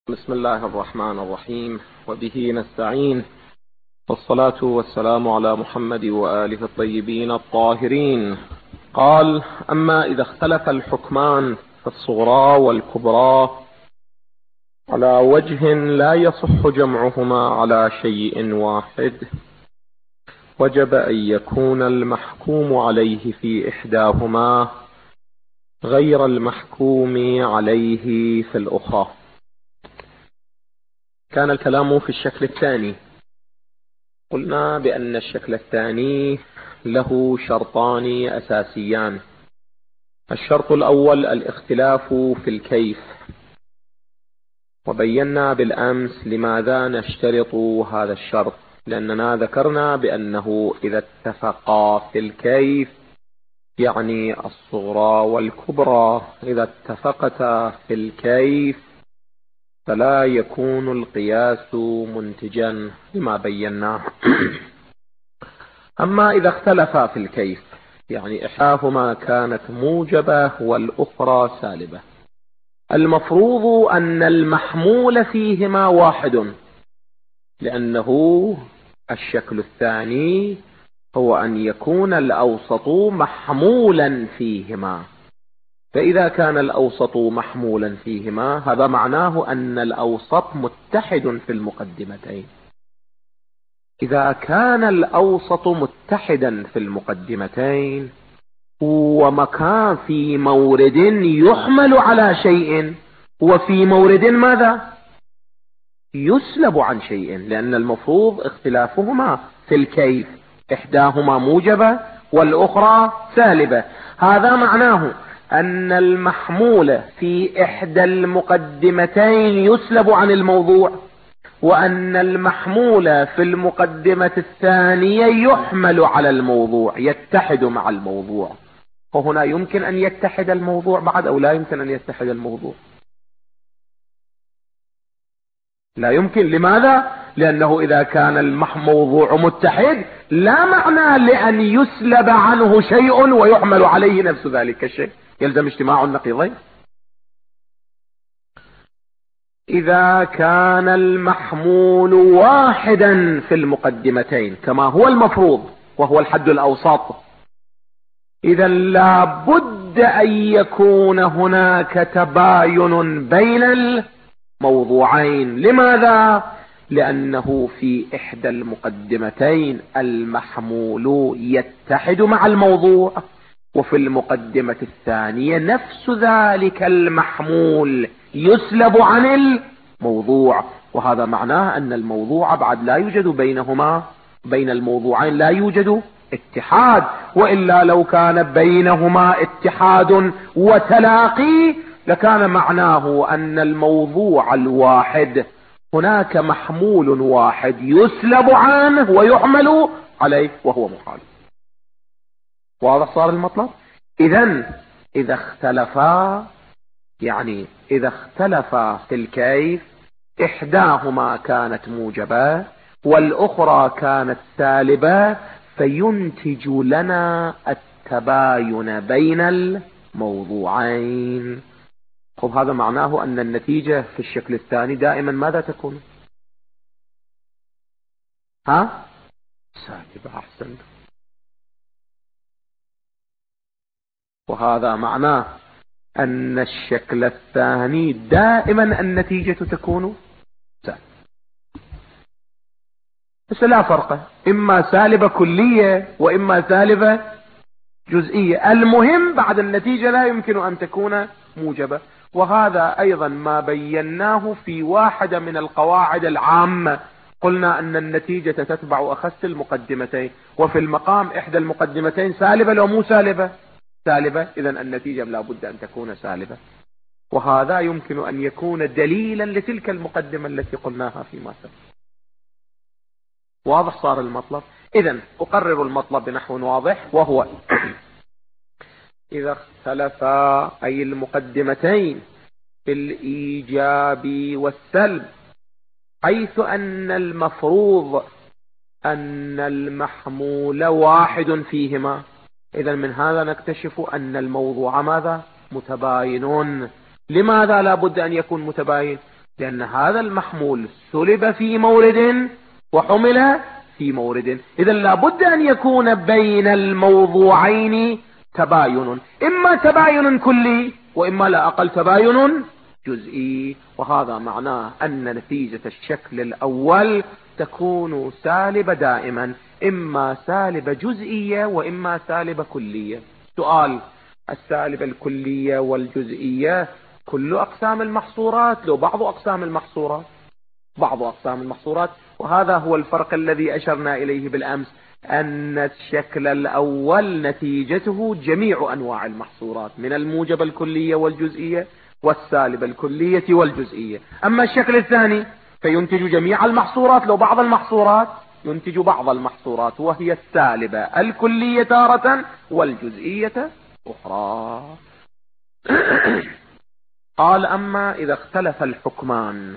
بسم الله الرحمن الرحيم، وبه نستعين، والصلاة والسلام على محمد وآله الطيبين الطاهرين. قال: أما إذا اختلف الحكمان في الصغرى والكبرى على وجه لا يصح جمعهما على شيء واحد، وجب أن يكون المحكوم عليه في إحداهما غير المحكوم عليه في الأخرى. كان الكلام في الشكل الثاني. قلنا بأن الشكل الثاني له شرطان أساسيان. الشرط الأول الاختلاف في الكيف، وبينا بالأمس لماذا نشترط هذا الشرط، لأننا ذكرنا بأنه إذا اتفقا في الكيف، يعني الصغرى والكبرى إذا اتفقتا في الكيف فلا يكون القياس منتجا لما بيناه. أما إذا اختلفا في الكيف، يعني إحداهما كانت موجبة والأخرى سالبة، المفروض أن المحمول فيهما واحد، لأنه الشكل الثاني هو أن يكون الأوسط محمولا فيهما. فإذا كان الأوسط محمولا فيهما هذا معناه أن الأوسط متحد في المقدمتين. إذا كان الأوسط متحدا في المقدمتين ومكان في مورد يحمل على شيء، وفي مورد ماذا؟ يسلب عن شيء، لأن المفروض اختلافهما في الكيف، إحداهما موجبة والأخرى سالبة. هذا معناه أن المحمول في إحدى المقدمتين يسلب عن الموضوع، وأن المحمول في المقدمة الثانية يحمل على الموضوع، يتحد مع الموضوع. وهنا يمكن أن يتحد الموضوع بعد، أو لا يمكن أن يتحد الموضوع؟ لا يمكن. لماذا؟ لأنه إذا كان الموضوع متحد لا معنى لأن يسلب عنه شيء ويحمل عليه نفس ذلك الشيء، يلزم اجتماع النقيضين. إذا كان المحمول واحدا في المقدمتين كما هو المفروض وهو الحد الأوسط، إذا لا بد أن يكون هناك تباين بين الموضوعين. لماذا؟ لأنه في إحدى المقدمتين المحمول يتحد مع الموضوع، وفي المقدمة الثانية نفس ذلك المحمول يسلب عن الموضوع. وهذا معناه أن الموضوع بعد لا يوجد بينهما، بين الموضوعين لا يوجد اتحاد، وإلا لو كان بينهما اتحاد وتلاقي لكان معناه أن الموضوع الواحد هناك محمول واحد يسلب عنه ويحمل عليه وهو محال. واضح صار المطلب؟ إذا اختلفا، يعني إذا اختلفا في الكيف، إحداهما كانت موجبة والأخرى كانت سالبة، فينتج لنا التباين بين الموضوعين. خب هذا معناه أن النتيجة في الشكل الثاني دائما ماذا تكون؟ سالبة. أحسن. وهذا معناه أن الشكل الثاني دائما النتيجة تكون سالبة، بس لا فرق، إما سالبة كلية وإما سالبة جزئية. المهم بعد النتيجة لا يمكن أن تكون موجبة. وهذا أيضا ما بيناه في واحدة من القواعد العامة. قلنا أن النتيجة تتبع أخس المقدمتين، وفي المقام إحدى المقدمتين سالبة لو مو سالبة سالبة، إذا النتيجة لا بد أن تكون سالبة. وهذا يمكن أن يكون دليلا لتلك المقدمة التي قلناها فيما سبق. واضح صار المطلب؟ إذا أقرر المطلب بنحو واضح، وهو إذا اختلفا أي المقدمتين في الإيجاب والسلب، حيث أن المفروض أن المحمول واحد فيهما، إذا من هذا نكتشف أن الموضوع ماذا؟ متباين. لماذا لا بد أن يكون متباين؟ لأن هذا المحمول سلب في مورد وحمل في مورد. إذا لابد أن يكون بين الموضوعين تباين، إما تباين كلي وإما لا أقل تباين جزئي. وهذا معناه أن نتيجة الشكل الأول تكون سالبة دائما، إما سالبة جزئية وإما سالبة كلية. سؤال: السالبة الكلية والجزئية كل أقسام المحصورات لو بعض أقسام المحصورات؟ بعض أقسام المحصورات. وهذا هو الفرق الذي أشرنا إليه بالأمس، أن الشكل الأول نتيجته جميع أنواع المحصورات من الموجب الكلية والجزئية والسالبة الكلية والجزئية. أما الشكل الثاني فينتج جميع المحصورات لو بعض المحصورات ينتج بعض المحصورات، وهي السالبة الكلية تارة والجزئية أخرى. قال: أما إذا اختلف الحكمان،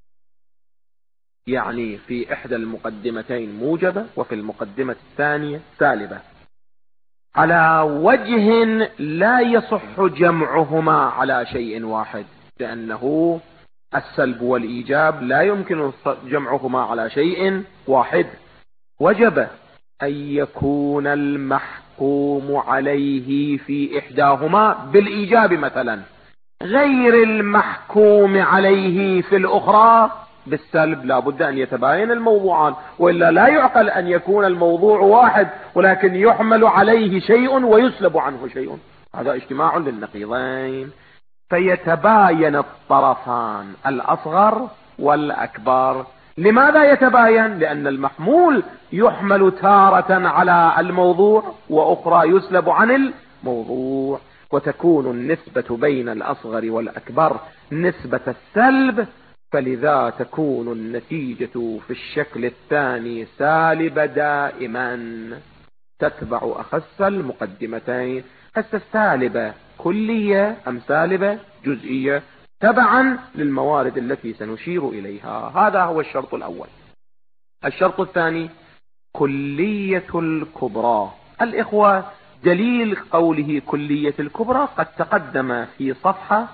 يعني في إحدى المقدمتين موجبة وفي المقدمة الثانية سالبة، على وجه لا يصح جمعهما على شيء واحد، لأنه السلب والإيجاب لا يمكن جمعهما على شيء واحد، وجب أن يكون المحكوم عليه في إحداهما بالإيجاب مثلا، غير المحكوم عليه في الأخرى بالسلب. لا بد أن يتباين الموضوعان، وإلا لا يعقل أن يكون الموضوع واحد ولكن يحمل عليه شيء ويسلب عنه شيء، هذا اجتماع للنقيضين. فيتباين الطرفان الأصغر والأكبر. لماذا يتباين؟ لأن المحمول يحمل تارة على الموضوع وأخرى يسلب عن الموضوع، وتكون النسبة بين الأصغر والأكبر نسبة السلب، فلذا تكون النتيجة في الشكل الثاني سالبة دائما، تتبع أخس المقدمتين. هسه السالبة كلية أم سالبة جزئية تبعا للموارد التي سنشير إليها. هذا هو الشرط الأول. الشرط الثاني كلية الكبرى. الإخوة، دليل قوله كلية الكبرى قد تقدم في صفحة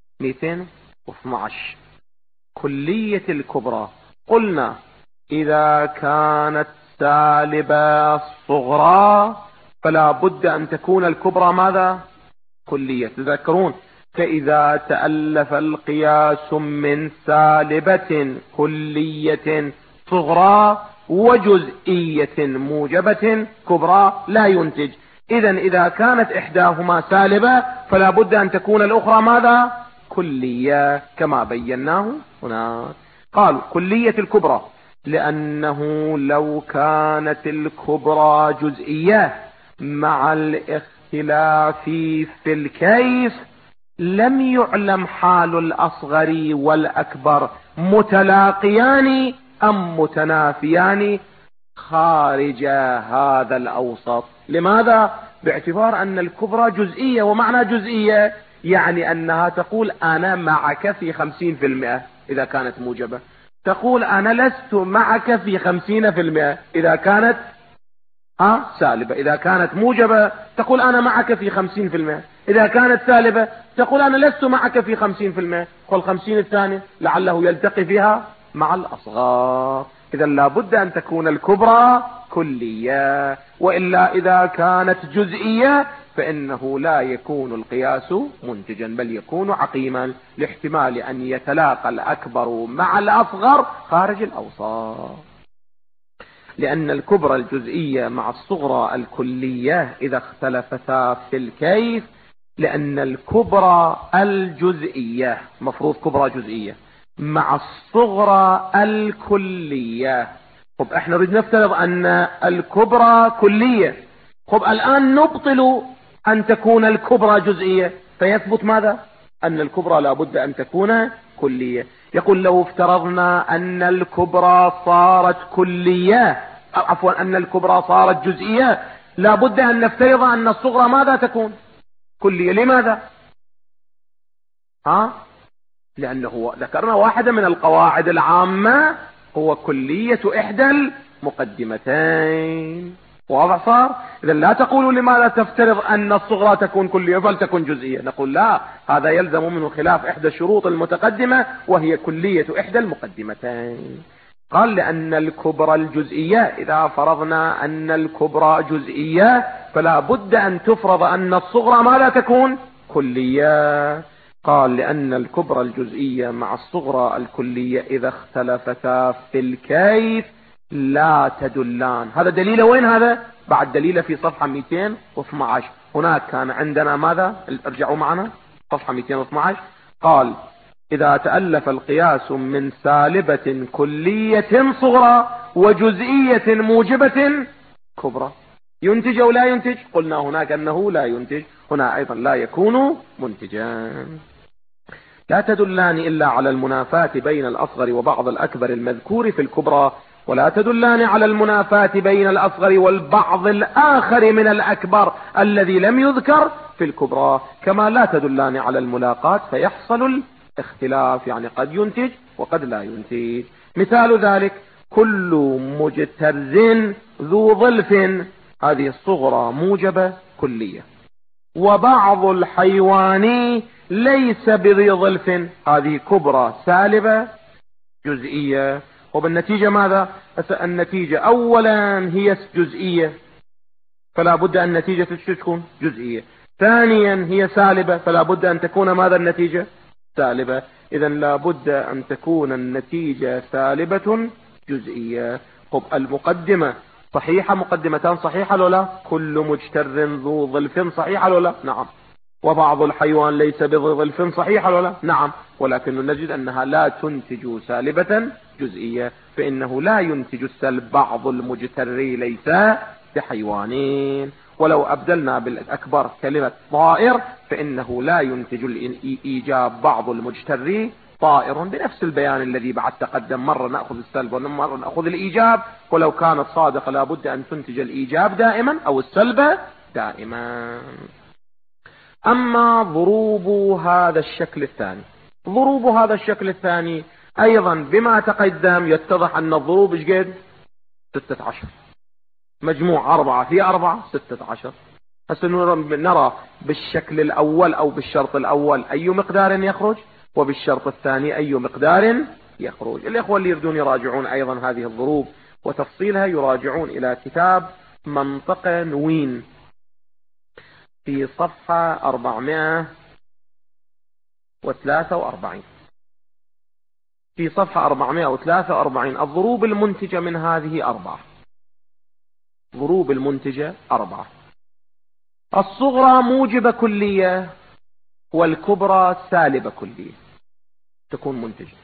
212. كلية الكبرى قلنا إذا كانت سالبة صغرى فلا بد أن تكون الكبرى ماذا؟ كلية. تذكرون: فإذا تألف القياس من سالبة كلية صغرى وجزئية موجبة كبرى لا ينتج. إذا كانت إحداهما سالبة فلا بد أن تكون الأخرى ماذا؟ كلية، كما بيناه هنا. قالوا كلية الكبرى لأنه لو كانت الكبرى جزئية مع الاختلاف في الكيف لم يعلم حال الأصغر والأكبر متلاقيان أم متنافيان خارج هذا الأوسط. لماذا؟ باعتبار أن الكبرى جزئية، ومعنى جزئية يعني أنها تقول أنا معك في 50% إذا كانت موجبة، تقول أنا لست معك في 50% إذا كانت سالبة. إذا كانت موجبة تقول أنا معك في 50%، إذا كانت سالبة تقول أنا لست معك في 50%، وال50 الثانية لعله يلتقي فيها مع الأصغر. إذا لابد أن تكون الكبرى كلية، وإلا إذا كانت جزئية فإنه لا يكون القياس منتجا بل يكون عقيما، لاحتمال أن يتلاقى الأكبر مع الأصغر خارج الأوسط. لأن الكبرى الجزئية مع الصغرى الكلية إذا اختلفتا في الكيف، لأن الكبرى الجزئية مفروض كبرى جزئية مع الصغرى الكلية. طب احنا نريد نفترض أن الكبرى كلية، طب الآن نبطل أن تكون الكبرى جزئية، فيثبت ماذا؟ أن الكبرى لابد أن تكون كلية. يقول لو افترضنا أن الكبرى صارت كلية، عفوا أن الكبرى صارت جزئية، لابد أن نفترض أن الصغرى ماذا تكون؟ كلية. لماذا؟ لأنه ذكرنا واحدة من القواعد العامة هو كلية إحدى المقدمتين. واضح صار؟ إذا لا تقولوا لماذا تفترض أن الصغرى تكون كلية فلتكن جزئية. نقول لا، هذا يلزم منه خلاف إحدى الشروط المتقدمة وهي كلية إحدى المقدمتين. قال لأن الكبرى الجزئية، إذا فرضنا أن الكبرى جزئية فلا بد أن تفرض أن الصغرى ما لا تكون كلية. قال لأن الكبرى الجزئية مع الصغرى الكلية إذا اختلفتا في الكيف لا تدلان. هذا دليله وين؟ هذا بعد دليله في صفحة 212. هناك كان عندنا ماذا؟ ارجعوا معنا صفحة 212. قال إذا تألف القياس من سالبة كلية صغرى وجزئية موجبة كبرى ينتج أو لا ينتج؟ قلنا هناك أنه لا ينتج، هنا أيضا لا يكون منتجان. لا تدلان إلا على المنافاة بين الأصغر وبعض الأكبر المذكور في الكبرى، ولا تدلان على المنافاة بين الأصغر والبعض الآخر من الأكبر الذي لم يذكر في الكبرى، كما لا تدلان على الملاقات فيحصل الاختلاف، يعني قد ينتج وقد لا ينتج. مثال ذلك كل مجتر ذو ظلف، هذه الصغرى موجبة كلية، وبعض الحيوان ليس بذي ظلف، هذه كبرى سالبة جزئية. وبالنتيجة ماذا؟ النتيجة أولا هي جزئية فلا بد أن النتيجة تكون جزئية، ثانيا هي سالبة فلا بد أن تكون ماذا النتيجة؟ سالبة. إذا لا بد أن تكون النتيجة سالبة جزئية. طب المقدمة صحيحة، مقدمتان صحيحة لو لا؟ كل مجتر ذو ظلف صحيحة لو لا؟ نعم. وبعض الحيوان ليس بذي ظلف صحيحة لو لا؟ نعم. ولكن نجد أنها لا تنتج سالبة جزئية، فإنه لا ينتج السلب بعض المجتري ليس بحيوانين. ولو أبدلنا بالأكبر كلمة طائر فإنه لا ينتج الإيجاب بعض المجتري طائر، بنفس البيان الذي بعد تقدم، مرة نأخذ السلب ومرة نأخذ الإيجاب، ولو كانت صادقة لابد أن تنتج الإيجاب دائما أو السلب دائما. أما ضروب هذا الشكل الثاني، ضروب هذا الشكل الثاني أيضا بما تقدم يتضح أن الضروب ايش قد؟ 16 مجموع 4 في 4 16. هسه نرى بالشكل الأول أو بالشرط الأول أي مقدار يخرج، وبالشرط الثاني أي مقدار يخرج. الإخوة اللي يريدون يراجعون أيضا هذه الضروب وتفصيلها يراجعون إلى كتاب منطق نوين في صفحة 443. في صفحة 443 الضروب المنتجة من هذه 4. ضروب المنتجة 4. الصغرى موجبة كلية والكبرى سالبة كلية تكون منتجة.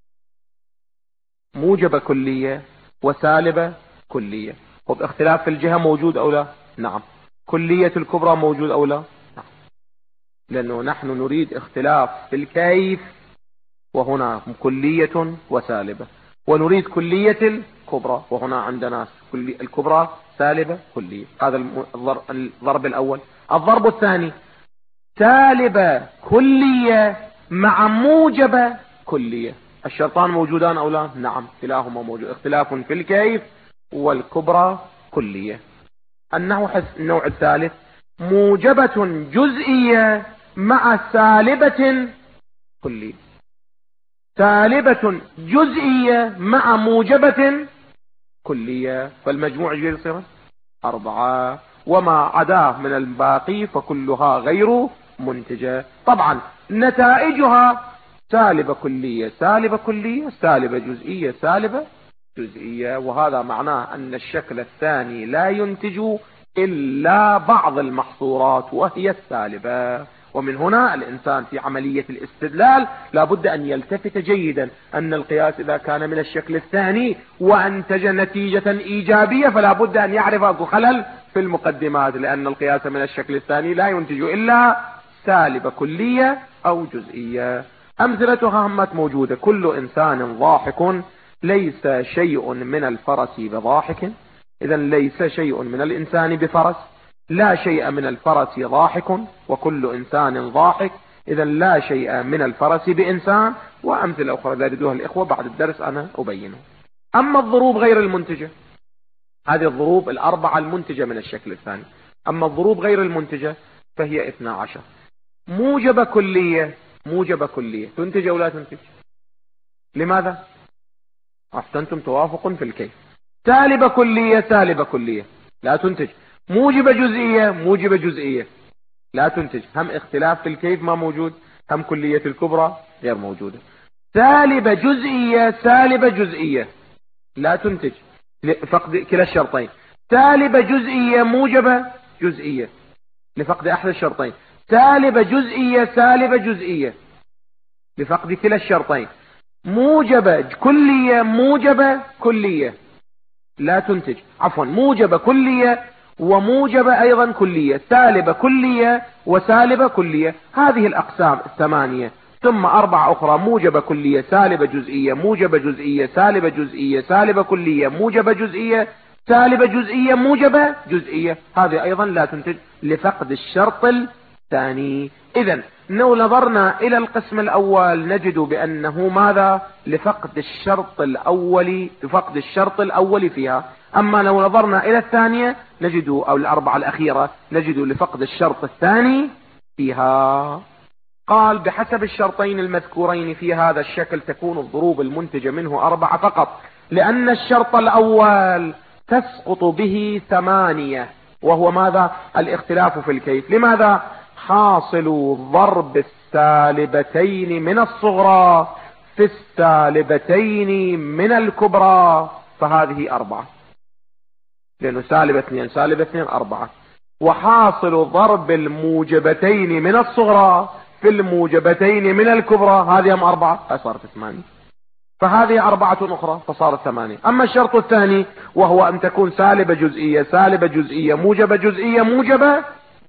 موجبة كلية وسالبة كلية. طب اختلاف في الجهة موجود أو لا؟ نعم. كلية الكبرى موجود أو لا؟ نعم. لأنه نحن نريد اختلاف في الكيف، وهنا كلية وسالبة، ونريد كلية الكبرى وهنا عندنا الكبرى سالبة كلية. هذا الضرب الأول. الضرب الثاني سالبة كلية مع موجبة كلية. الشرطان موجودان أو لا؟ نعم كلاهما موجود. اختلاف في الكيف والكبرى كلية. النوع الثالث موجبة جزئية مع سالبة كلية. سالبة جزئية مع موجبة كلية، فالمجموع يصير 4، وما عداه من الباقي فكلها غير منتجة. طبعا نتائجها سالبة كلية سالبة كلية سالبة جزئية سالبة جزئية، وهذا معناه أن الشكل الثاني لا ينتج إلا بعض المحصورات وهي السالبة. ومن هنا الإنسان في عملية الاستدلال لابد أن يلتفت جيدا أن القياس إذا كان من الشكل الثاني وأنتج نتيجة إيجابية فلا بد أن يعرف أكو خلل في المقدمات، لأن القياس من الشكل الثاني لا ينتج إلا سالبة كلية أو جزئية. أمثلتها همت موجودة. كل إنسان ضاحك ليس شيء من الفرس بضاحك، إذا ليس شيء من الإنسان بفرس، لا شيء من الفرس ضاحك، وكل إنسان ضاحك، إذا لا شيء من الفرس بإنسان. وأمثلة أخرى لا يريدوها الإخوة بعد الدرس أنا أبينه. أما الضروب غير المنتجة هذه الضروب الأربعة المنتجة من الشكل الثاني. أما الضروب غير المنتجة فهي 12. موجبة كلية، موجبة كلية تنتج أو لا تنتج؟ لماذا؟ أحسنتم، توافق في الكيف. سالبة كلية، سالبة كلية لا تنتج. موجبة جزئية، موجبة جزئية لا تنتج. هم اختلاف في الكيف ما موجود، هم كلية الكبرى غير موجودة. سالبة جزئية، سالبة جزئية لا تنتج لفقد كلا الشرطين. سالبة جزئية، موجبة جزئية لفقد أحد الشرطين. سالبة جزئية، سالبة جزئية لفقد كلا الشرطين. موجبة كلية، موجبة كلية لا تنتج. عفوا، موجبة كلية وموجبة أيضا كلية. سالبة كلية وسالبة كلية، هذه الأقسام 8. ثم 4 أخرى: موجبة كلية، سالبة جزئية، موجبة جزئية، سالبة جزئية، سالبة كلية، موجبة جزئية، سالبة جزئية، موجبة جزئية. هذه أيضا لا تنتج لفقد الشرط الثاني. إذن لو نظرنا إلى القسم الأول نجد بأنه ماذا؟ لفقد الشرط الأول، لفقد الشرط الأول فيها. أما لو نظرنا إلى الثانية نجد، أو الأربعة الأخيرة، نجد لفقد الشرط الثاني فيها. قال: بحسب الشرطين المذكورين في هذا الشكل تكون الضروب المنتجة منه 4 فقط، لأن الشرط الأول تسقط به 8، وهو ماذا؟ الاختلاف في الكيف. لماذا؟ حاصل ضرب السالبتين من الصغرى في السالبتين من الكبرى، فهذه 4، لأنه سالب 2 سالب 2 4. وحاصل ضرب الموجبتين من الصغرى في الموجبتين من الكبرى، هذه هم 4 فصارت 8، فهذه 4 أخرى فصارت 8. أما الشرط الثاني وهو أن تكون سالبة جزئية، سالبة جزئية، موجبة جزئية، موجبة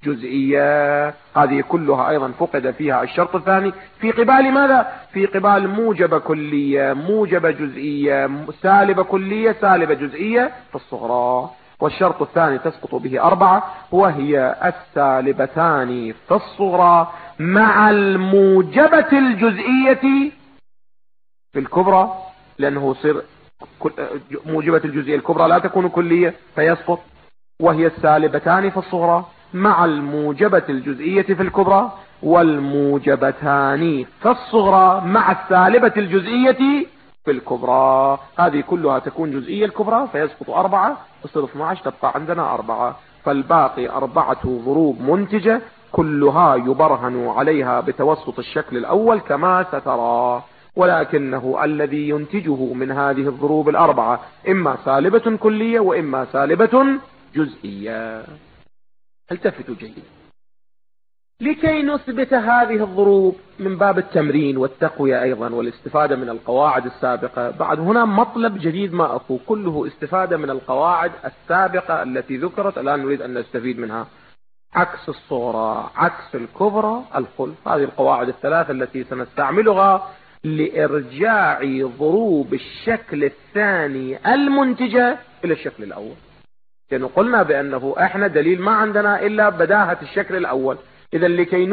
جزئية، هذه كلها أيضا فقد فيها الشرط الثاني في قبال ماذا؟ في قبال موجبة كلية، موجبة جزئية، سالبة كلية، سالبة جزئية في الصغرى. والشرط الثاني تسقط به 4، وهي السالبتان في الصغرى مع الموجبة الجزئية في الكبرى، لأنه يصير موجبة الجزئية الكبرى لا تكون كلية فيسقط. وهي السالبتان في الصغرى مع الموجبة الجزئية في الكبرى، والموجبتان في الصغرى مع السالبة الجزئية في الكبرى، هذه كلها تكون جزئية الكبرى فيسقط 4، تصير 12، تبقى عندنا 4. فالباقي 4 ضروب منتجة كلها يبرهن عليها بتوسط الشكل الأول كما سترى، ولكنه الذي ينتجه من هذه الضروب 4 إما سالبة كلية وإما سالبة جزئية. التفتوا جيدا. لكي نثبت هذه الضروب من باب التمرين والتقوية أيضا والاستفادة من القواعد السابقة، بعد هنا مطلب جديد ما أقول كله استفادة من القواعد السابقة التي ذكرت، الآن نريد أن نستفيد منها. عكس الصغرى، عكس الكبرى، الخلف، هذه القواعد الثلاث التي سنستعملها لإرجاع ضروب الشكل الثاني المنتجة إلى الشكل الأول. لأنه قلنا بأنه احنا دليل ما عندنا إلا بداهة الشكل الأول. إذا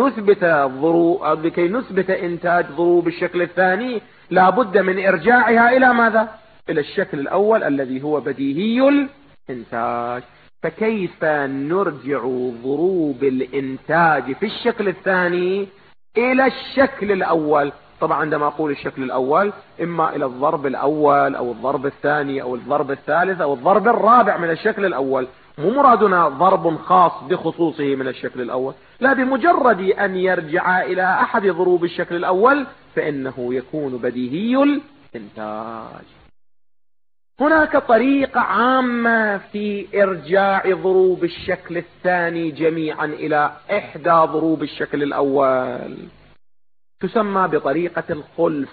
لكي نثبت إنتاج ضروب الشكل الثاني لابد من إرجاعها إلى ماذا؟ إلى الشكل الأول الذي هو بديهي الإنتاج. فكيف نرجع ضروب الإنتاج في الشكل الثاني إلى الشكل الأول؟ طبعا عندما أقول الشكل الأول إما إلى الضرب الأول أو الضرب الثاني أو الضرب الثالث أو الضرب الرابع من الشكل الأول. مو مرادنا ضرب خاص بخصوصه من الشكل الأول، لا، بمجرد أن يرجع إلى أحد ضروب الشكل الأول فإنه يكون بديهي الإنتاج. هناك طريقة عامة في إرجاع ضروب الشكل الثاني جميعا إلى إحدى ضروب الشكل الأول، تسمى بطريقة الخلف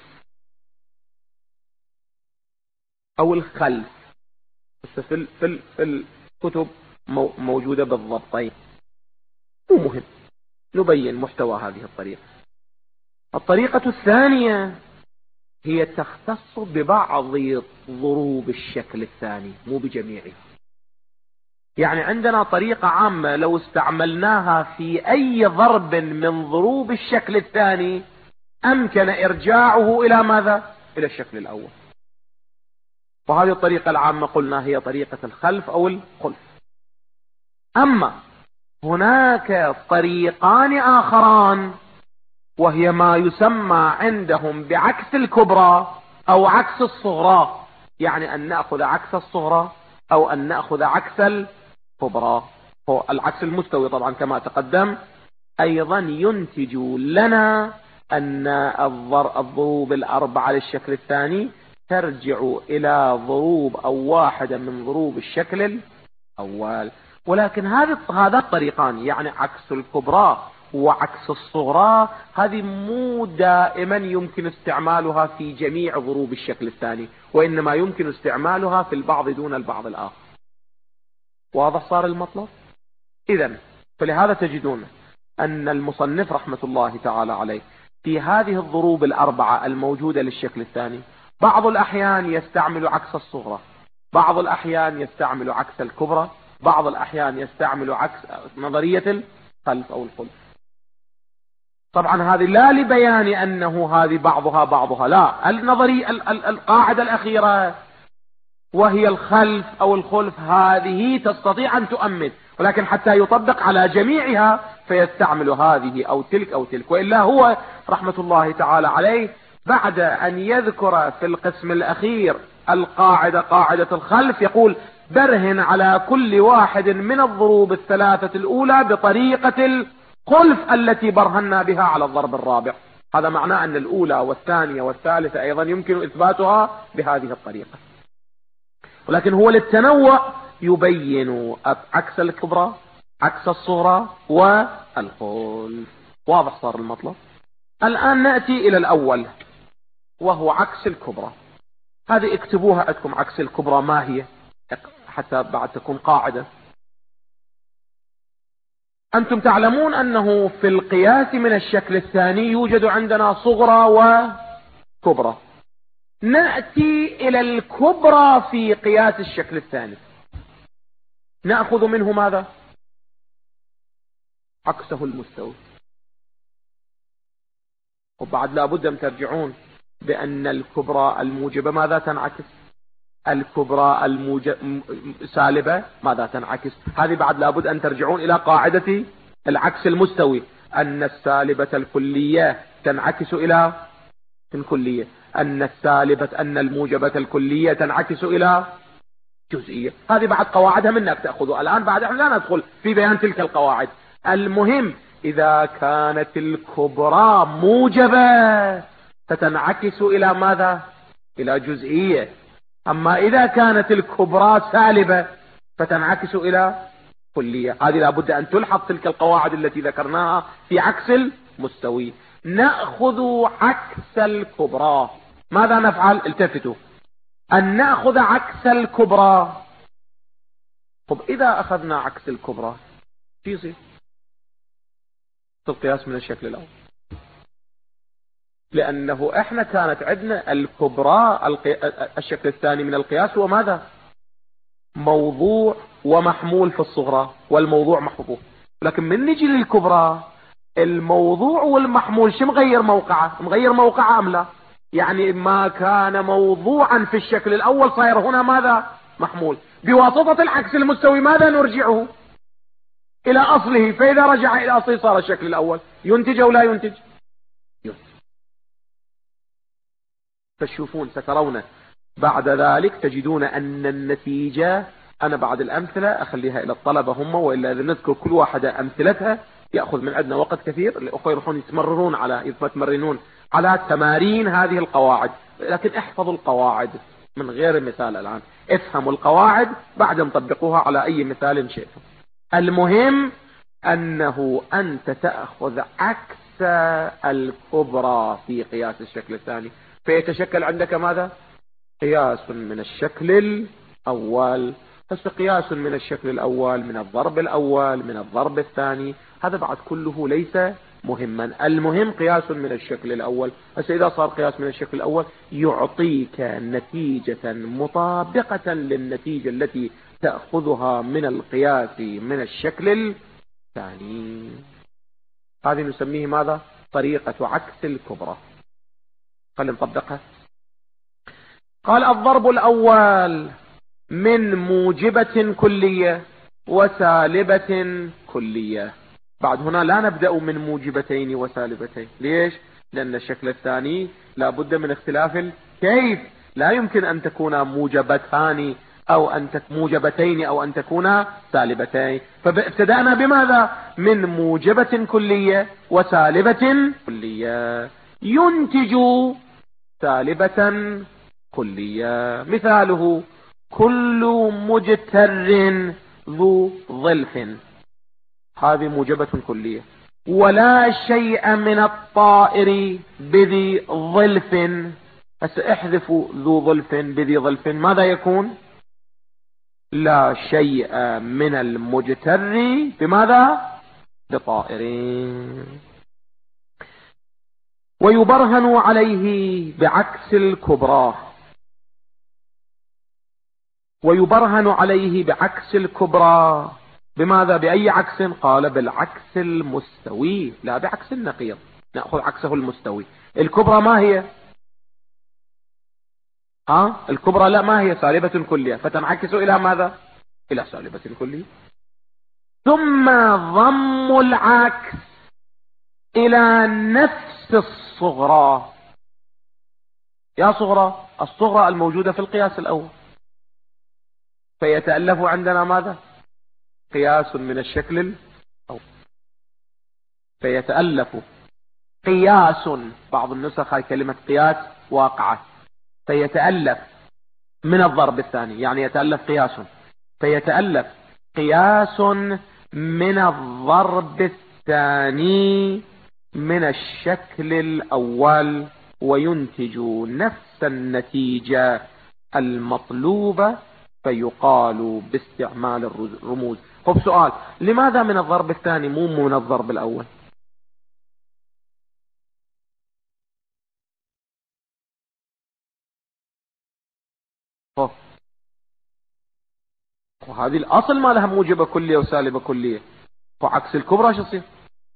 أو الخلف. في الكتب موجودة بالضبطين، مو مهم، نبين محتوى هذه الطريقة. الطريقة الثانية هي تختص ببعض ضروب الشكل الثاني مو بجميعها. يعني عندنا طريقة عامة لو استعملناها في أي ضرب من ضروب الشكل الثاني أمكن إرجاعه إلى ماذا؟ إلى الشكل الأول. وهذه الطريقة العامة قلنا هي طريقة الخلف أو الخلف. أما هناك طريقان آخران، وهي ما يسمى عندهم بعكس الكبرى أو عكس الصغرى، يعني أن نأخذ عكس الصغرى أو أن نأخذ عكس الكبرى. هو العكس المستوي طبعا كما تقدم أيضا ينتج لنا أن الضروب الأربعة للشكل الثاني ترجع إلى ضروب أو واحدة من ضروب الشكل الأول. ولكن هذا الطريقان، يعني عكس الكبرى وعكس الصغرى، هذه مو دائما يمكن استعمالها في جميع ضروب الشكل الثاني، وإنما يمكن استعمالها في البعض دون البعض الآخر. واضح صار المطلب؟ إذن فلهذا تجدون أن المصنف رحمة الله تعالى عليه في هذه الضروب الأربعة الموجودة للشكل الثاني بعض الأحيان يستعمل عكس الصغرى، بعض الأحيان يستعمل عكس الكبرى، بعض الأحيان يستعمل عكس نظرية الخلف أو الخلف. طبعا هذه لا لبيان أنه هذه بعضها لا، القاعدة الأخيرة وهي الخلف أو الخلف هذه تستطيع أن تؤمن، ولكن حتى يطبق على جميعها فيستعمل هذه أو تلك. وإلا هو رحمة الله تعالى عليه بعد أن يذكر في القسم الأخير قاعدة الخلف يقول: برهن على كل واحد من الضروب الثلاثة الأولى بطريقة الخلف التي برهنا بها على الضرب الرابع. هذا معناه أن الأولى والثانية والثالثة أيضا يمكن إثباتها بهذه الطريقة، ولكن هو للتنوع يبين عكس الكبرى، عكس الصغرى، والخلف. واضح صار المطلب؟ الآن نأتي إلى الأول وهو عكس الكبرى. هذه اكتبوها عندكم، عكس الكبرى ما هي، حتى بعد تكون قاعدة. أنتم تعلمون أنه في القياس من الشكل الثاني يوجد عندنا صغرى وكبرى. نأتي إلى الكبرى في قياس الشكل الثاني، نأخذ منه ماذا؟ عكسه المستوي. وبعد لابد أن ترجعون بأن الكبرى الموجبة ماذا تنعكس؟ الكبرى سالبة ماذا تنعكس؟ هذه بعد لابد أن ترجعون إلى قاعدة العكس المستوي، أن السالبة الكلية تنعكس إلى الكلية، أن الموجبة الكلية تنعكس إلى جزئية. هذه بعد قواعدها منك تأخذوا. الآن بعد احنا لا ندخل في بيان تلك القواعد. المهم إذا كانت الكبرى موجبة فتنعكس إلى ماذا؟ إلى جزئية. أما إذا كانت الكبرى سالبة فتنعكس إلى كلية. هذه لابد أن تلحظ تلك القواعد التي ذكرناها في عكس المستوي. نأخذ عكس الكبرى. ماذا نفعل؟ التفتوا، أن نأخذ عكس الكبرى. طب إذا أخذنا عكس الكبرى شو يصير في القياس من الشكل الأول؟ لأنه إحنا كانت عندنا الكبرى الشكل الثاني من القياس هو ماذا؟ موضوع ومحمول في الصغرى، والموضوع محفوظ. لكن من نجي للكبرى الموضوع والمحمول شو مغير موقعه؟ مغير موقعه أم لا؟ يعني ما كان موضوعا في الشكل الأول صاير هنا ماذا؟ محمول. بواسطة العكس المستوي ماذا نرجعه؟ إلى أصله. فإذا رجع إلى أصله صار الشكل الأول. ينتج أو لا ينتج؟ تشوفون سترون بعد ذلك تجدون أن النتيجة، أنا بعد الأمثلة أخليها إلى الطلبة هم، وإلا إذا نذكر كل واحدة أمثلتها يأخذ من عندنا وقت كثير. الأخوة يروحون يتمرنون على تمارين هذه القواعد. لكن احفظوا القواعد من غير مثال الآن، افهموا القواعد بعد نطبقوها على أي مثال شئتم. المهم أنه أنت تأخذ عكس الكبرى في قياس الشكل الثاني، فيتشكل عندك ماذا؟ قياس من الشكل الأول. بس قياس من الشكل الأول من الضرب الأول من الضرب الثاني، هذا بعد كله ليس مهما. المهم قياس من الشكل الأول. بس إذا صار قياس من الشكل الأول يعطيك نتيجة مطابقة للنتيجة التي تأخذها من القياس من الشكل الثاني. هذه نسميه ماذا؟ طريقة عكس الكبرى. خلينا نطبقها. قال الضرب الأول من موجبة كلية وسالبة كلية. بعد هنا لا نبدأ من موجبتين وسالبتين. ليش؟ لأن الشكل الثاني لا بد من اختلاف الكيف، لا يمكن أن تكون موجبتان أو أن موجبتين أو أن تكون سالبتين. فابتدأنا بماذا؟ من موجبة كلية وسالبة كلية ينتج سالبة كلية. مثاله كل مجتر ذو ظلف، هذه موجبة كلية. ولا شيء من الطائر بذي ظلف. احذفوا ذو ظلف بذي ظلف، ماذا يكون؟ لا شيء من المجتر بماذا؟ بطائر. ويبرهن عليه بعكس الكبرى. ويبرهن عليه بعكس الكبرى بماذا؟ بأي عكس؟ قال بالعكس المستوي لا بعكس النقيض، نأخذ عكسه المستوي. الكبرى ما هي؟ الكبرى لا، ما هي؟ سالبة كلية، فتنعكس إلى ماذا؟ إلى سالبة كلية. ثم ضم العكس إلى نفس الصغرى. يا صغرى، الصغرى الموجودة في القياس الأول، فيتألف عندنا ماذا؟ قياس من الشكل الأول. فيتألف قياس، بعض النسخ هاي كلمة قياس واقعة، فيتألف من الضرب الثاني، يعني يتألف قياس، فيتألف قياس من الضرب الثاني من الشكل الأول، وينتج نفس النتيجة المطلوبة، فيقال باستعمال الرموز. طب سؤال، لماذا من الضرب الثاني مو من الضرب الأول؟ وهذه الأصل ما لها موجبة كلية وسالبة كلية، وعكس الكبرى شو يصير؟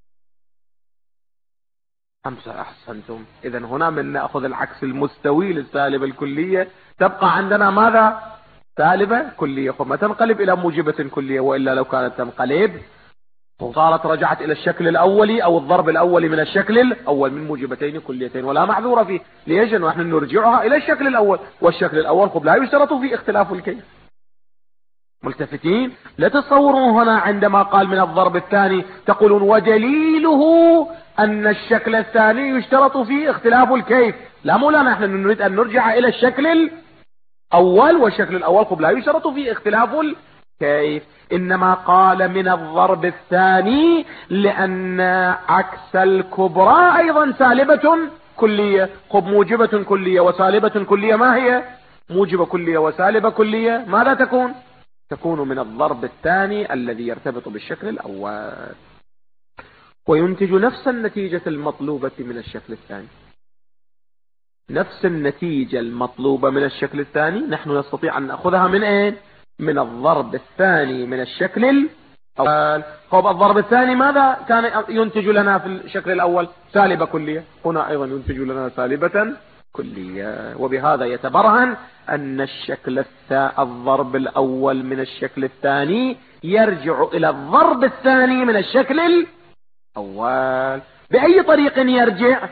خمسة. أحسنتم. إذا هنا من نأخذ العكس المستوي للسالبة الكلية، تبقى عندنا ماذا؟ سالبة كلية، فما تنقلب إلى موجبة كلية، وإلا لو كانت تنقلب وصارت رجعت إلى الشكل الأولي أو الضرب الأولي من الشكل الأول من موجبتين كليتين، ولا معذورة فيه. ليش؟ نحن نرجعها إلى الشكل الأول، والشكل الأول قبل لا يشترط فيه اختلاف الكيف. ملتفتين؟ لا تصوروا هنا عندما قال من الضرب الثاني تقولون ودليله أن الشكل الثاني يشترط فيه اختلاف الكيف. لا مولانا، نحن نريد أن نرجع إلى الشكل الأول، والشكل الأول قبل لا يشترط فيه اختلاف الكيف. إنما قال من الضرب الثاني لأن عكس الكبرى أيضا سالبة كلية. خب موجبة كلية وسالبة كلية ما هي؟ موجبة كلية وسالبة كلية ماذا تكون؟ تكون من الضرب الثاني الذي يرتبط بالشكل الأول، وينتج نفس النتيجة المطلوبة من الشكل الثاني. نفس النتيجة المطلوبة من الشكل الثاني نحن نستطيع أن نأخذها من أين؟ من الضرب الثاني من الشكل الأول. طب الضرب الثاني ماذا كان ينتج لنا في الشكل الأول؟ سالبة كلية. هنا أيضا ينتج لنا سالبة كلية. وبهذا يتبرهن أن الشكل الضرب الأول من الشكل الثاني يرجع إلى الضرب الثاني من الشكل الأول. بأي طريق يرجع؟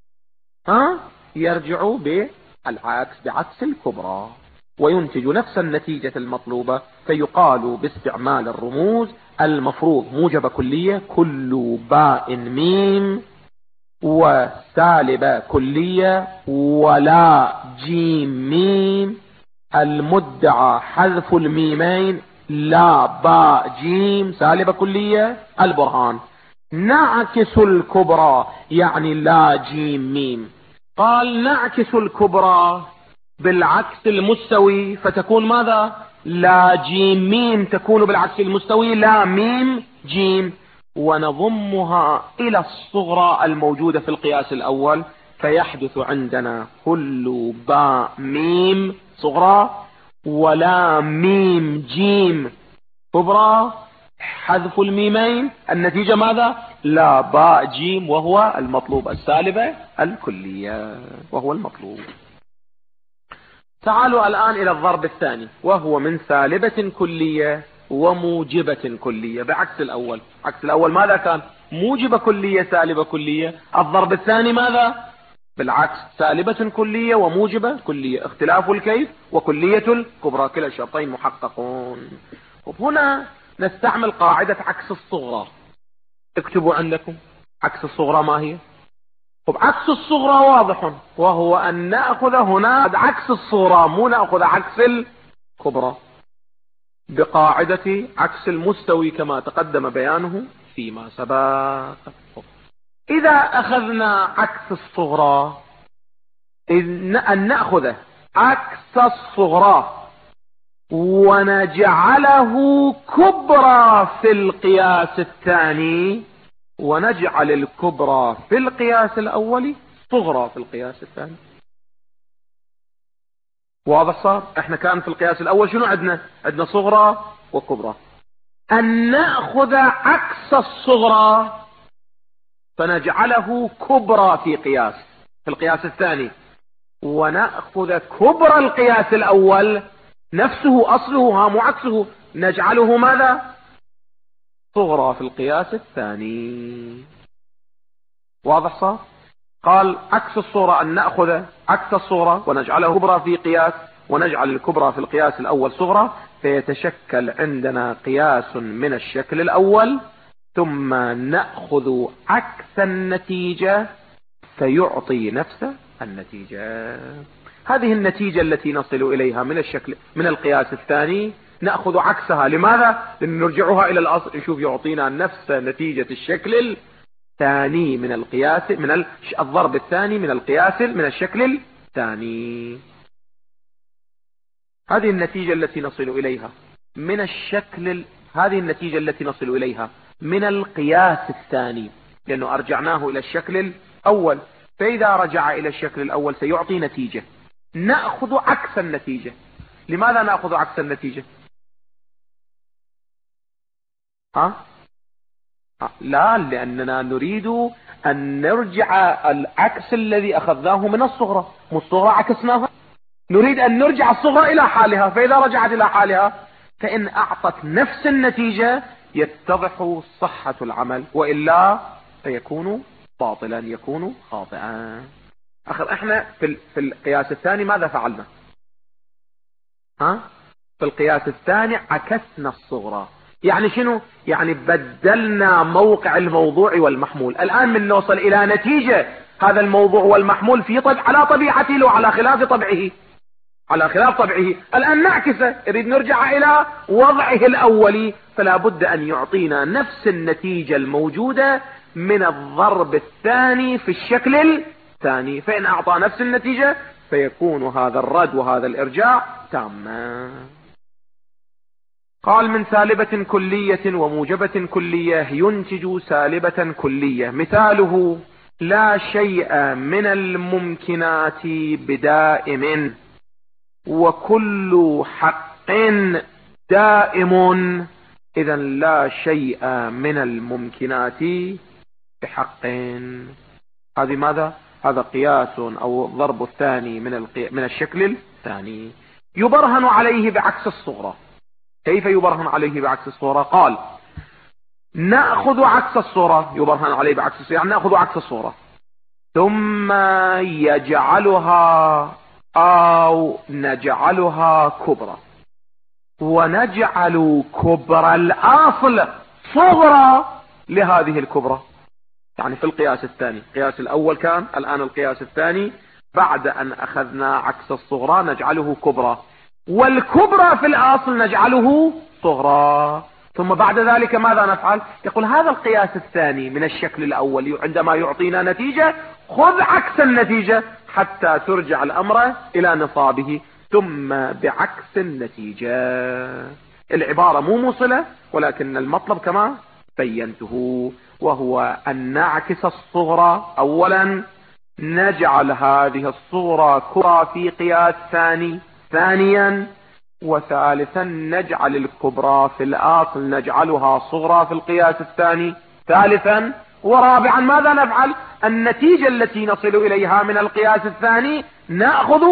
يرجع بالعكس، بعكس الكبرى، وينتج نفس النتيجة المطلوبة، فيقال باستعمال الرموز المفروض موجب كلية كل باء ميم، وسالبة كلية ولا جيم ميم، المدعى حذف الميمين لا باء جيم سالبة كلية. البرهان نعكس الكبرى يعني لا جيم ميم. قال نعكس الكبرى بالعكس المستوي، فتكون ماذا؟ لا جيم ميم تكون بالعكس المستوي لا ميم جيم، ونضمها إلى الصغرى الموجودة في القياس الأول، فيحدث عندنا كل باء ميم صغرى ولا ميم جيم كبرى حذف الميمين، النتيجة ماذا؟ لا باء جيم، وهو المطلوب السالبة الكلية، وهو المطلوب. تعالوا الآن إلى الضرب الثاني، وهو من سالبة كلية وموجبة كلية، بعكس الأول. عكس الأول ماذا كان؟ موجبة كلية سالبة كلية. الضرب الثاني ماذا؟ بالعكس، سالبة كلية وموجبة كلية، اختلاف الكيف وكلية الكبرى، كلا الشرطين محققون. وهنا نستعمل قاعدة عكس الصغرى. اكتبوا عندكم عكس الصغرى ما هي. عكس الصغرى واضح، وهو أن نأخذ هنا عكس الصغرى، مو نأخذ عكس الكبرى، بقاعدة عكس المستوي كما تقدم بيانه فيما سبق. إذا أخذنا عكس الصغرى، أن نأخذ عكس الصغرى ونجعله كبرى في القياس الثاني، ونجعل الكبرى في القياس الأول صغرى في القياس الثاني. واضح صار؟ احنا كان في القياس الأول شنو عندنا صغرى وكبرى. أن نأخذ عكس الصغرى فنجعله كبرى في القياس الثاني، ونأخذ كبرى القياس الأول نفسه أصله مو عكسه، نجعله ماذا؟ صغرى في القياس الثاني. واضح صار؟ قال عكس الصورة أن نأخذ عكس الصورة ونجعله كبرى في قياس، ونجعل الكبرى في القياس الأول صغرى، فيتشكل عندنا قياس من الشكل الأول، ثم نأخذ عكس النتيجة فيعطي نفس النتيجة. هذه النتيجة التي نصل إليها من القياس الثاني نأخذ عكسها. لماذا؟ لنرجعها إلى الأصل، نشوف يعطينا نفس نتيجة الشكل الثاني من القياس، من الضرب الثاني من القياس من الشكل الثاني. هذه النتيجة التي نصل إليها من هذه النتيجة التي نصل إليها من القياس الثاني، لأنه أرجعناه إلى الشكل الأول، فإذا رجع إلى الشكل الأول سيعطي نتيجة، نأخذ عكس النتيجة. لماذا نأخذ عكس النتيجة؟ لا، لأننا نريد أن نرجع العكس الذي أخذناه من الصغرى، الصغرى عكسناها، نريد أن نرجع الصغرى إلى حالها، فإذا رجعت إلى حالها فإن أعطت نفس النتيجة يتضح صحة العمل، وإلا فيكون باطلا، يكون خاطئا. احنا في القياس الثاني ماذا فعلنا؟ في القياس الثاني عكسنا الصغرى. يعني شنو؟ يعني بدلنا موقع الموضوع والمحمول. الآن من نوصل إلى نتيجة هذا الموضوع والمحمول على طبيعته وعلى خلاف طبعه، على خلاف طبعه. الآن نعكسه، نريد نرجع إلى وضعه الأولي، فلا بد أن يعطينا نفس النتيجة الموجودة من الضرب الثاني في الشكل الثاني. فإن أعطى نفس النتيجة فيكون هذا الرد وهذا الإرجاع تاما. قال من سالبة كلية وموجبة كلية ينتج سالبة كلية. مثاله لا شيء من الممكنات بدائم وكل حق دائم. إذا لا شيء من الممكنات بحق. هذه ماذا؟ هذا قياس أو ضرب الثاني من الشكل الثاني، يبرهن عليه بعكس الصغرى. كيف يبرهن عليه بعكس الصورة؟ قال نأخذ عكس الصورة، يبرهن عليه بعكس الصورة، يعني نأخذ عكس الصورة ثم يجعلها أو نجعلها كبرى، ونجعل كبرى الأصل صغرى لهذه الكبرى. يعني في القياس الثاني، القياس الأول كان، الآن القياس الثاني بعد أن أخذنا عكس الصغرى نجعله كبرى، والكبرى في الأصل نجعله صغرى. ثم بعد ذلك ماذا نفعل؟ يقول هذا القياس الثاني من الشكل الأول عندما يعطينا نتيجة خذ عكس النتيجة حتى ترجع الأمر إلى نصابه، ثم بعكس النتيجة. العبارة مو موصلة، ولكن المطلب كما بينته، وهو أن نعكس الصغرى أولا، نجعل هذه الصغرى كبرى في قياس ثانيا، وثالثا نجعل الكبرى في الأصل نجعلها صغرى في القياس الثاني ثالثا، ورابعا ماذا نفعل؟ النتيجة التي نصل إليها من القياس الثاني نأخذ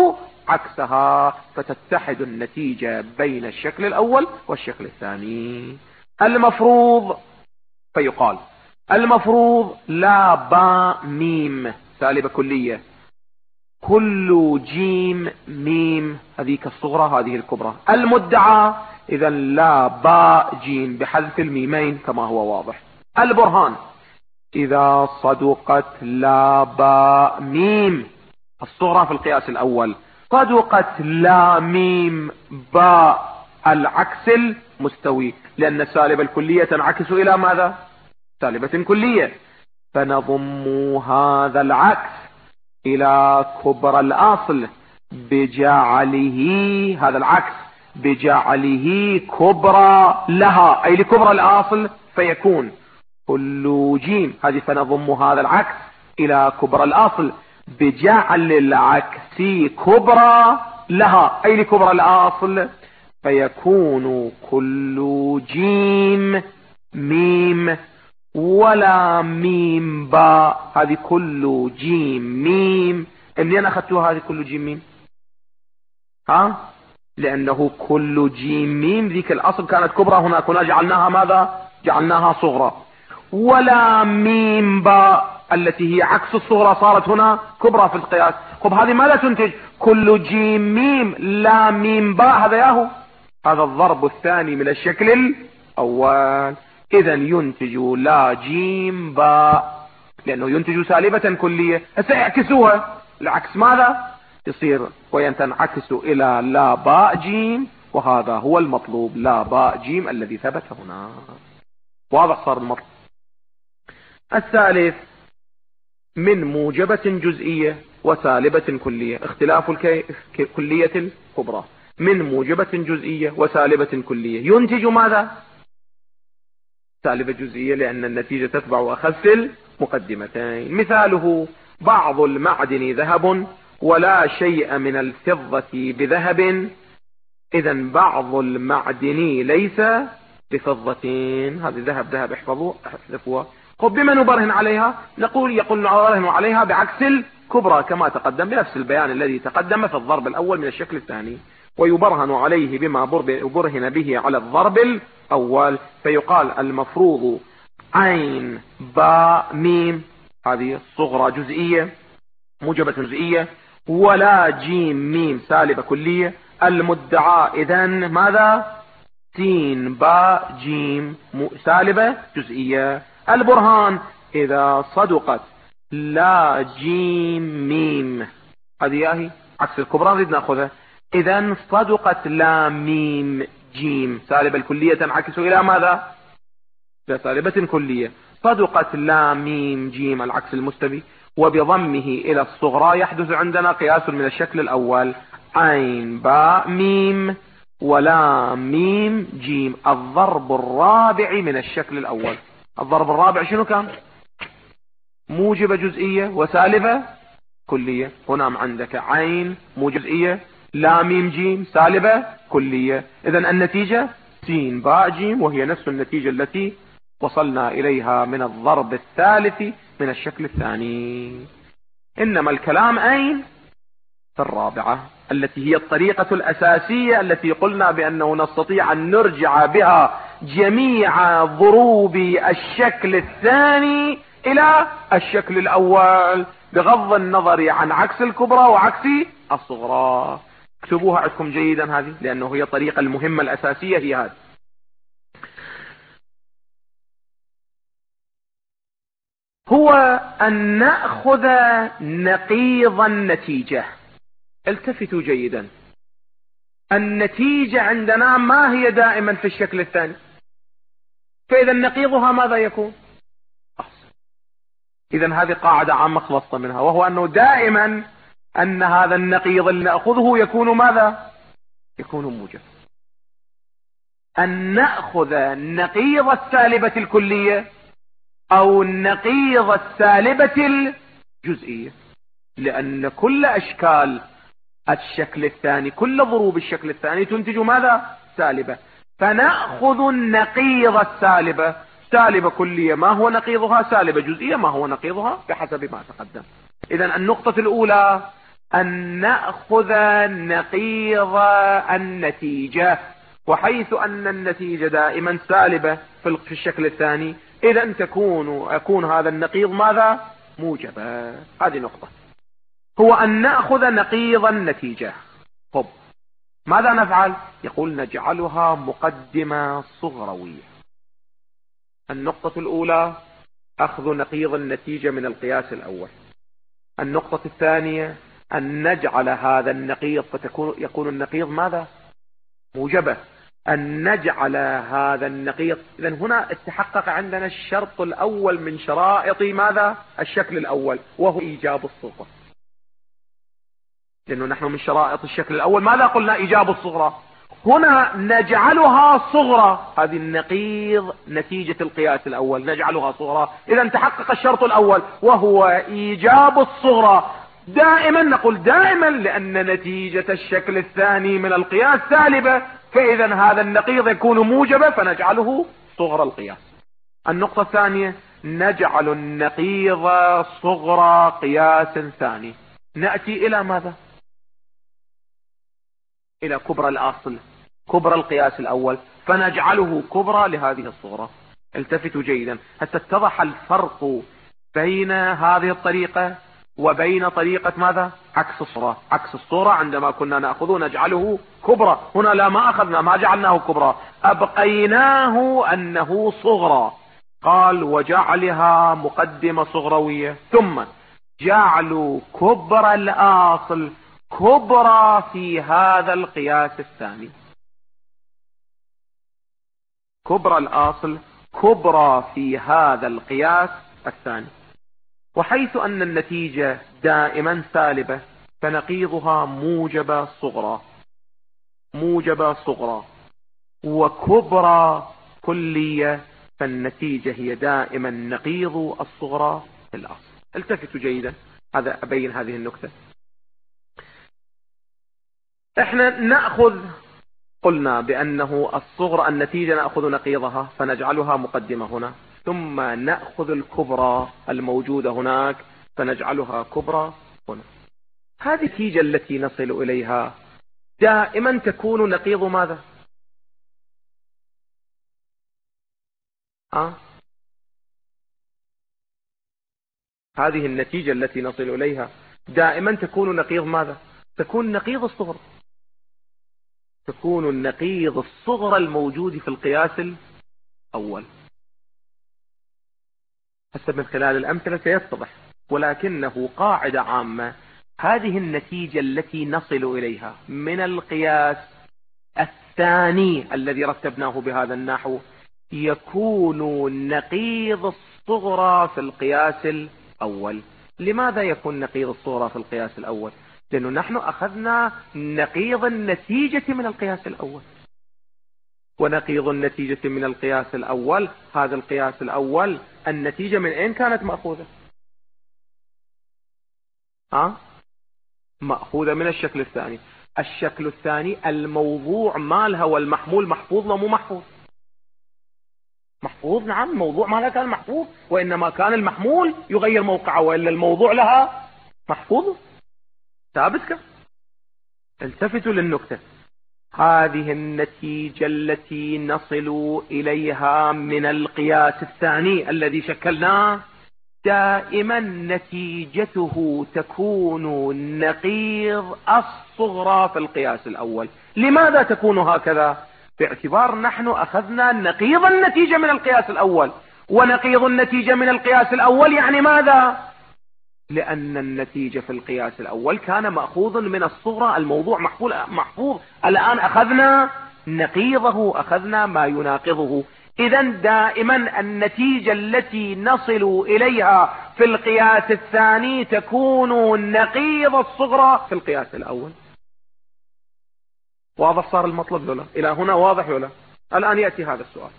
عكسها، فتتحد النتيجة بين الشكل الأول والشكل الثاني. المفروض، فيقال المفروض لا باء ميم سالبة كلية، كل جيم ميم، هذيك الصغرى هذه الكبرى. المدعى إذا لا باء جيم بحذف الميمين كما هو واضح. البرهان إذا صدقت لا باء ميم الصغرى في القياس الأول، صدقت لا ميم باء العكس المستوي، لأن السالبة الكلية تنعكس إلى ماذا؟ سالبة كلية، فنضم هذا العكس إلى كبرى الأصل بجعله، هذا العكس بجعله كبرى لها أي لكبرى الأصل، فيكون كل جيم هذه، فنضم هذا العكس إلى كبرى الأصل بجعل العكس كبرى لها أي لكبرى الأصل، فيكون كل جيم ميم ولا ميم باء، هذه كل جيم ميم. منين أخذتوها هذه كل جيم ميم؟ لأنه كل جيم ميم ذيك الأصل كانت كبرى، هنا جعلناها ماذا؟ جعلناها صغرى. ولا ميم باء التي هي عكس الصغرى صارت هنا كبرى في القياس. خب هذه ماذا تنتج؟ كل جيم ميم لا ميم باء، هذا ياهو، هذا الضرب الثاني من الشكل الأول. إذا ينتج لا جيم باء لأنه ينتج سالبة كلية. سيعكسوها العكس ماذا؟ يصير وينتعكس إلى لا باء جيم، وهذا هو المطلوب، لا باء جيم الذي ثبت هنا. واضح صار المطلوب. الثالث من موجبة جزئية وسالبة كلية، اختلاف الكلية الكبرى. من موجبة جزئية وسالبة كلية ينتج ماذا؟ سالبة جزئية، لأن النتيجة تتبع أخذ المقدمتين. مثاله بعض المعدن ذهب ولا شيء من الفضة بذهب، إذا بعض المعدن ليس بفضتين، هذه ذهب احذفوها. خب بما نبرهن عليها؟ يقول نبرهن عليها بعكس الكبرى كما تقدم، بنفس البيان الذي تقدم في الضرب الأول من الشكل الثاني، ويبرهن عليه بما برهن به على الضرب الأول. فيقال المفروض عين باء ميم، هذه صغرى جزئية موجبة جزئية، ولا جيم ميم سالبة كلية. المدعى إذن ماذا؟ سين باء جيم سالبة جزئية. البرهان إذا صدقت لا جيم ميم، هذه هي عكس الكبرى نريد نأخذها. إذن صدقت لا ميم جيم سالبة الكلية تنعكس إلى ماذا؟ إلى سالبة كلية. صدقت لا ميم جيم العكس المستوي، وبضمه إلى الصغرى يحدث عندنا قياس من الشكل الأول، عين باء ميم ولا ميم جيم، الضرب الرابع من الشكل الأول. الضرب الرابع شنو كان؟ موجبة جزئية وسالبة كلية. هنا عندك عين موجبة جزئية، لا ميم جيم سالبة كلية، إذن النتيجة سين باء جيم، وهي نفس النتيجة التي وصلنا إليها من الضرب الثالث من الشكل الثاني. إنما الكلام أين؟ في الرابعة، التي هي الطريقة الأساسية التي قلنا بأنه نستطيع أن نرجع بها جميع ضروب الشكل الثاني إلى الشكل الأول، بغض النظر عن عكس الكبرى وعكس الصغرى. اكتبوها عندكم جيدا هذه، لأنه هي الطريقة المهمة الأساسية هي هذه. هو أن نأخذ نقيض النتيجة. التفتوا جيدا، النتيجة عندنا ما هي دائما في الشكل الثاني، فإذا نقيضها ماذا يكون؟ إذا هذه قاعدة عامة خلصنا منها، وهو أنه دائما أن هذا النقيض اللي نأخذه يكون ماذا؟ يكون موجب. أن نأخذ نقيض السالبة الكلية أو النقيض السالبة الجزئية، لأن كل أشكال الشكل الثاني، كل ضروب الشكل الثاني تنتج ماذا؟ سالبة. فنأخذ النقيض السالبة، سالبة كلية ما هو نقيضها؟ سالبة جزئية ما هو نقيضها؟ بحسب ما تقدم. إذن النقطة الأولى أن نأخذ نقيض النتيجة، وحيث أن النتيجة دائما سالبة في الشكل الثاني، إذا يكون هذا النقيض ماذا؟ موجبا. هذه نقطة، هو أن نأخذ نقيض النتيجة. طب ماذا نفعل؟ يقول نجعلها مقدمة صغروية. النقطة الأولى أخذ نقيض النتيجة من القياس الأول. النقطة الثانية أن نجعل هذا النقيض يكون النقيض ماذا؟ موجبة. أن نجعل هذا النقيض، إذن هنا اتحقق عندنا الشرط الأول من شرائط ماذا؟ الشكل الأول، وهو إيجاب الصغرى. لأنه نحن من شرائط الشكل الأول ماذا قلنا؟ إيجاب الصغرى. هنا نجعلها صغرى، هذه النقيض نتيجة القياس الأول، نجعلها صغرى. إذا تحقق الشرط الأول وهو إيجاب الصغرى. دائما نقول دائما لأن نتيجة الشكل الثاني من القياس سالبة، فإذا هذا النقيض يكون موجبا فنجعله صغرى القياس. النقطة الثانية نجعل النقيض صغرى قياس ثاني. نأتي إلى ماذا؟ إلى كبرى الأصل، كبرى القياس الأول، فنجعله كبرى لهذه الصغرى. التفتوا جيدا حتى اتضح الفرق بين هذه الطريقة وبين طريقة ماذا؟ عكس الصغرى. عكس الصغرى عندما كنا نأخذه نجعله كبرى، هنا لا، ما أخذنا، ما جعلناه كبرى، أبقيناه أنه صغرى. قال وجعلها مقدمة صغروية، ثم جعلوا كبرى الأصل كبرى في هذا القياس الثاني. كبرى الأصل كبرى في هذا القياس الثاني، وحيث أن النتيجة دائما سالبة فنقيضها موجبة صغرى. موجبة صغرى وكبرى كلية، فالنتيجة هي دائما نقيض الصغرى في الأصل. التفتوا جيدا، هذا أبين هذه النكتة. احنا نأخذ، قلنا بأنه الصغرى النتيجة نأخذ نقيضها فنجعلها مقدمة هنا، ثم نأخذ الكبرى الموجودة هناك فنجعلها كبرى هنا. هذه النتيجة التي نصل إليها دائما تكون نقيض ماذا؟ هذه النتيجة التي نصل إليها دائما تكون نقيض ماذا؟ تكون نقيض الصغرى، تكون النقيض الصغرى الموجود في القياس الأول. حسب من خلال الأمثلة سيتضح، ولكنه قاعدة عامة. هذه النتيجة التي نصل إليها من القياس الثاني الذي رتبناه بهذا النحو يكون نقيض الصغرى في القياس الأول. لماذا يكون نقيض الصغرى في القياس الأول؟ لأنه نحن أخذنا نقيض النتيجة من القياس الأول، ونقيض النتيجة من القياس الأول، هذا القياس الأول النتيجة من أين كانت مأخوذة؟ مأخوذة من الشكل الثاني. الشكل الثاني الموضوع مالها والمحمول محفوظ ولا مو محفوظ؟ محفوظ، نعم. الموضوع مالها كان محفوظ، وإنما كان المحمول يغير موقعه، وإلا الموضوع لها محفوظ ثابت كان. التفتوا للنكتة. هذه النتيجة التي نصل إليها من القياس الثاني الذي شكلناه دائما نتيجته تكون نقيض الصغرى في القياس الأول. لماذا تكون هكذا؟ باعتبار نحن أخذنا نقيض النتيجة من القياس الأول، ونقيض النتيجة من القياس الأول يعني ماذا؟ لأن النتيجة في القياس الأول كان مأخوذ من الصغرى، الموضوع محفوظ. الآن أخذنا نقيضه، أخذنا ما يناقضه. إذن دائما النتيجة التي نصل إليها في القياس الثاني تكون نقيض الصغرى في القياس الأول. واضح صار المطلب ولا؟ إلى هنا واضح ولا؟ الآن يأتي هذا السؤال،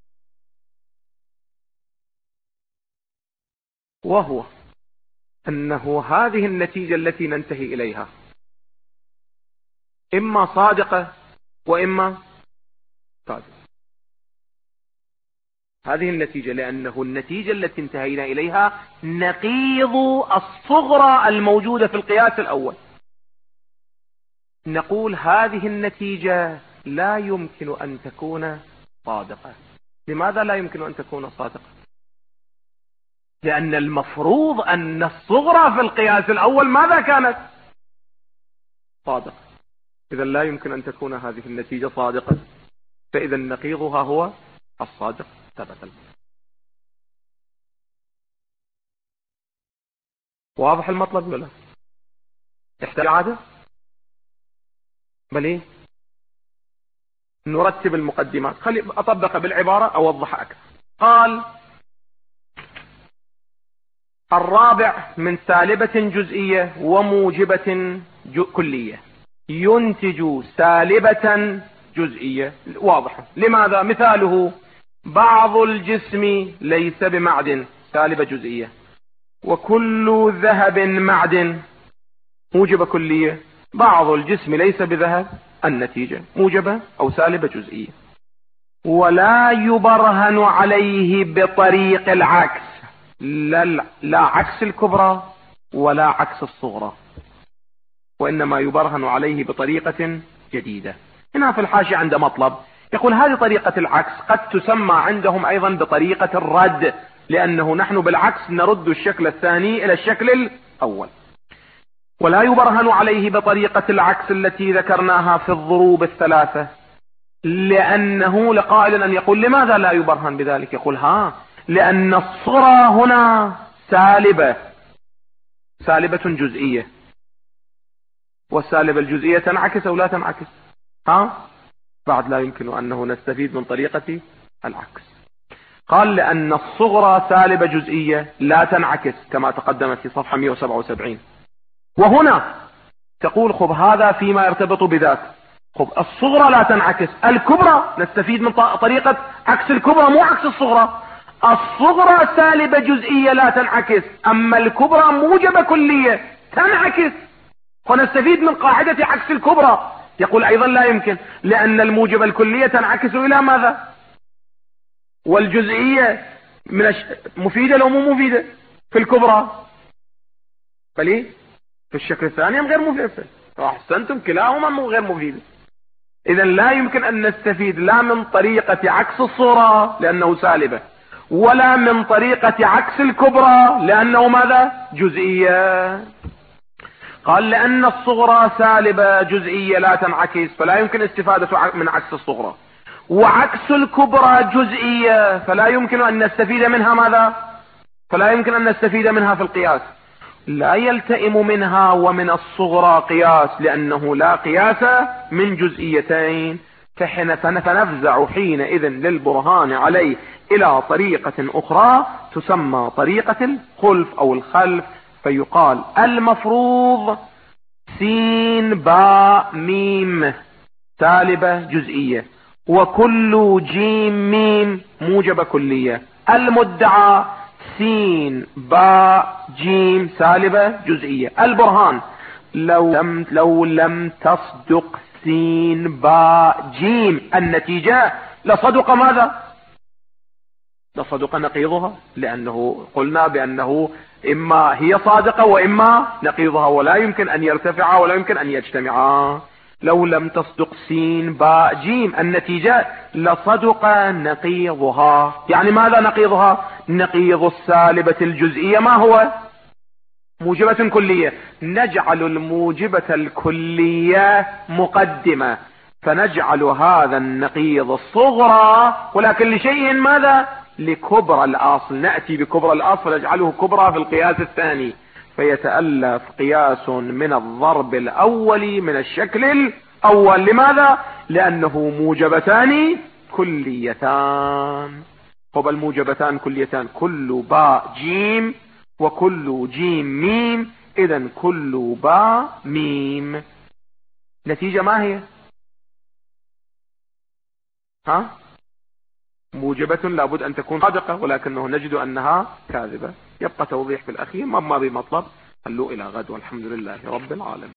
وهو أنه هذه النتيجة التي ننتهي إليها إما صادقة وإما كاذبة. هذه النتيجة لأنه النتيجة التي انتهينا إليها نقيض الصغرى الموجودة في القياس الأول. نقول هذه النتيجة لا يمكن أن تكون صادقة. لماذا لا يمكن أن تكون صادقة؟ لأن المفروض أن الصغرى في القياس الأول ماذا كانت؟ صادقة. إذا لا يمكن أن تكون هذه النتيجة صادقة، فإذا نقيضها هو الصادق ثبت. واضح المطلب ولا؟ تحتاج عادة؟ بل ايه؟ نرتب المقدمات. خلي أطبق بالعبارة أوضح أكثر. قال الرابع من سالبة جزئية وموجبة كلية ينتج سالبة جزئية. واضح. لماذا؟ مثاله بعض الجسم ليس بمعدن، سالبة جزئية. وكل ذهب معدن، موجبة كلية. بعض الجسم ليس بذهب، النتيجة موجبة أو سالبة جزئية. ولا يبرهن عليه بطريق العكس، لا عكس الكبرى ولا عكس الصغرى، وإنما يبرهن عليه بطريقة جديدة. هنا في الحاشية عند مطلب يقول هذه طريقة العكس قد تسمى عندهم أيضا بطريقة الرد، لأنه نحن بالعكس نرد الشكل الثاني إلى الشكل الأول. ولا يبرهن عليه بطريقة العكس التي ذكرناها في الضروب الثلاثة، لأنه لقائل أن يقول لماذا لا يبرهن بذلك؟ يقول لأن الصغرى هنا سالبة جزئية، والسالبة الجزئية تنعكس أو لا تنعكس؟ بعد لا يمكن أنه نستفيد من طريقة العكس. قال لأن الصغرى سالبة جزئية لا تنعكس كما تقدم في صفحة 177. وهنا تقول خب هذا فيما يرتبط بذاك. خب الصغرى لا تنعكس، الكبرى نستفيد من طريقة عكس الكبرى مو عكس الصغرى. الصغرى سالبة جزئية لا تنعكس، أما الكبرى موجبة كلية تنعكس، ونستفيد من قاعدة عكس الكبرى. يقول أيضا لا يمكن، لأن الموجبة الكلية تنعكس إلى ماذا؟ والجزئية مفيدة لو مو مفيدة في الكبرى؟ بل في الشكل الثاني غير مفيدة. أحسنتم، كلاهما غير مفيدة. إذا لا يمكن أن نستفيد لا من طريقة عكس الصغرى لأنه سالبة، ولا من طريقة عكس الكبرى لأنه ماذا؟ جزئية. قال لأن الصغرى سالبة جزئية لا تنعكس، فلا يمكن استفادة من عكس الصغرى. وعكس الكبرى جزئية، فلا يمكن أن نستفيد منها ماذا؟ فلا يمكن أن نستفيد منها في القياس. لا يلتئم منها ومن الصغرى قياس، لأنه لا قياس من جزئيتين. فنفزع حينئذ للبرهان عليه إلى طريقة أخرى تسمى طريقة الخلف أو الخلف، فيقال المفروض سين باء ميم سالبة جزئية، وكل جيم ميم موجبة كلية. المدعى سين باء جيم سالبة جزئية. البرهان لو لم تصدق سين باء جيم النتيجة لصدق ماذا؟ لصدق نقيضها، لأنه قلنا بأنه إما هي صادقة وإما نقيضها، ولا يمكن أن يرتفعا ولا يمكن أن يجتمعا. لو لم تصدق سين باء جيم النتيجة لصدق نقيضها. يعني ماذا نقيضها؟ نقيض السالبة الجزئية ما هو؟ موجبة كلية. نجعل الموجبة الكلية مقدمة، فنجعل هذا النقيض الصغرى، ولكن لشيء ماذا؟ لكبرى الأصل. نأتي بكبرى الأصل فنجعله كبرى في القياس الثاني، فيتألف قياس من الضرب الأول من الشكل الأول. لماذا؟ لأنه موجبتان كليتان. طب الموجبتان كليتان كل باء جيم وكل جيم ميم، إذن كل باء ميم. نتيجة ما هي؟ موجبة لابد أن تكون صادقة، ولكنه نجد أنها كاذبة. يبقى توضيح في الأخير ما بمطلب. خلوا إلى غد، والحمد لله رب العالمين.